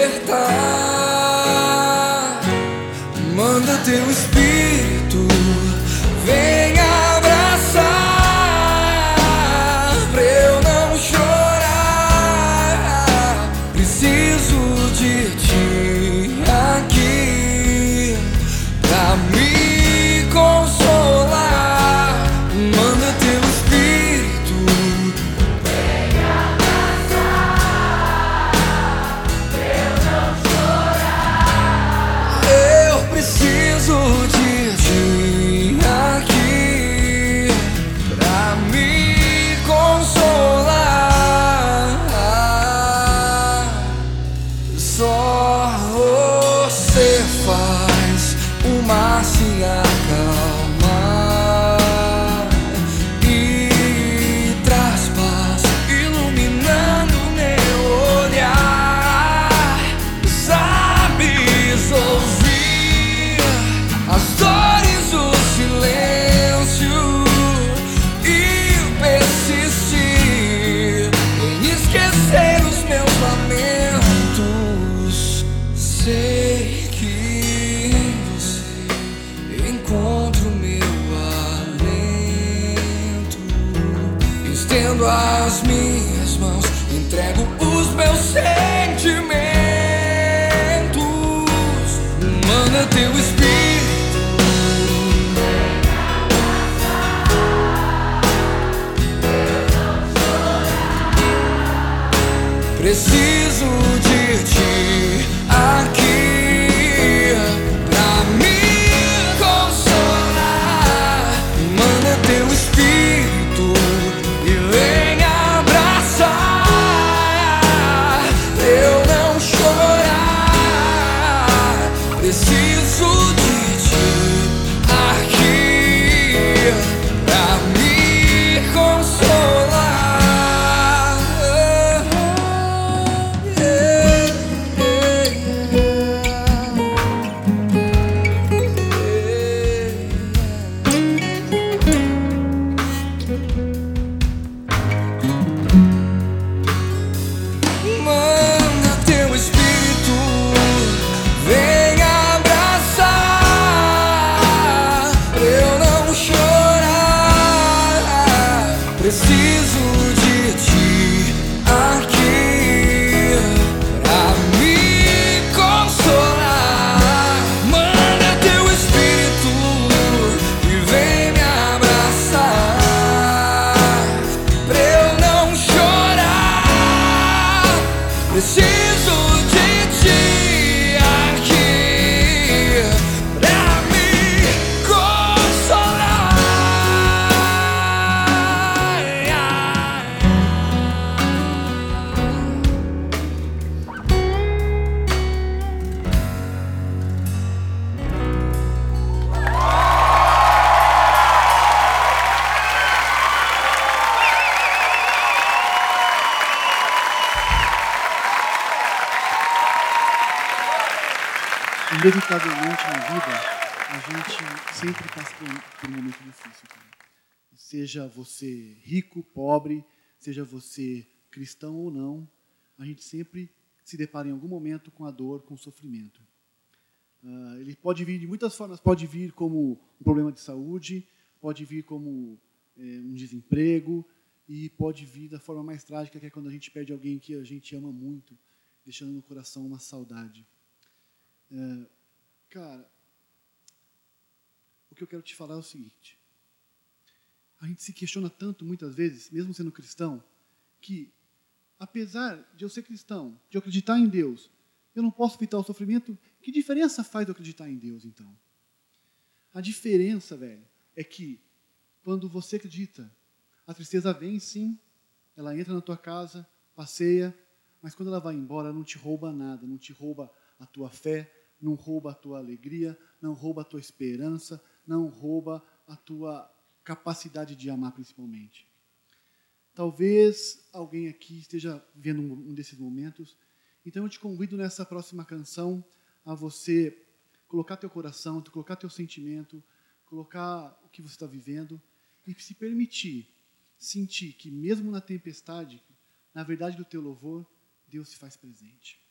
libertar. Manda teu Espírito, vem abraçar, pra eu não chorar. Preciso de ti aqui pra me consolar. Manda teu Espírito, vem abraçar, pra eu não chorar. Eu preciso de ti aqui pra me consolar. Só você faz o mar se acalmar e traz paz, iluminando meu olhar. Sabes ouvir as dores do silêncio e persistir em esquecer os meus lamentos. Sei que encontro meu alento, estendo as minhas mãos, entrego os meus sentimentos. Manda teu Espírito, vem abraçar, eu não chorar. Preciso de ti aqui pra me consolar. Manda teu Espírito e vem abraçar, pra eu não chorar. Preciso de ti aqui pra me consolar. Manda teu Espírito, vem abraçar, pra eu não chorar. Preciso de ti aqui pra me consolar. Manda teu Espírito e vem me abraçar, pra eu não chorar. Preciso de ti aqui pra me consolar. Inevitavelmente na vida, a gente sempre passa por um momento difícil, cara. Seja você rico, pobre, seja você cristão ou não, a gente sempre se depara em algum momento com a dor, com o sofrimento. Ele pode vir de muitas formas, pode vir como um problema de saúde, pode vir como um desemprego, e pode vir da forma mais trágica, que é quando a gente perde alguém que a gente ama muito, deixando no coração uma saudade. Cara, o que eu quero te falar é o seguinte: a gente se questiona tanto, muitas vezes, mesmo sendo cristão, que, apesar de eu ser cristão, de eu acreditar em Deus, eu não posso evitar o sofrimento. Que diferença faz eu acreditar em Deus, então? A diferença, velho, é que, quando você acredita, a tristeza vem, sim, ela entra na tua casa, passeia, mas quando ela vai embora, ela não te rouba nada, não te rouba a tua fé, não rouba a tua alegria, não rouba a tua esperança, não rouba a tua capacidade de amar, principalmente. Talvez alguém aqui esteja vivendo um desses momentos, então eu te convido nessa próxima canção a você colocar teu coração, colocar teu sentimento, colocar o que você está vivendo e se permitir sentir que mesmo na tempestade, na verdade do teu louvor, Deus se faz presente.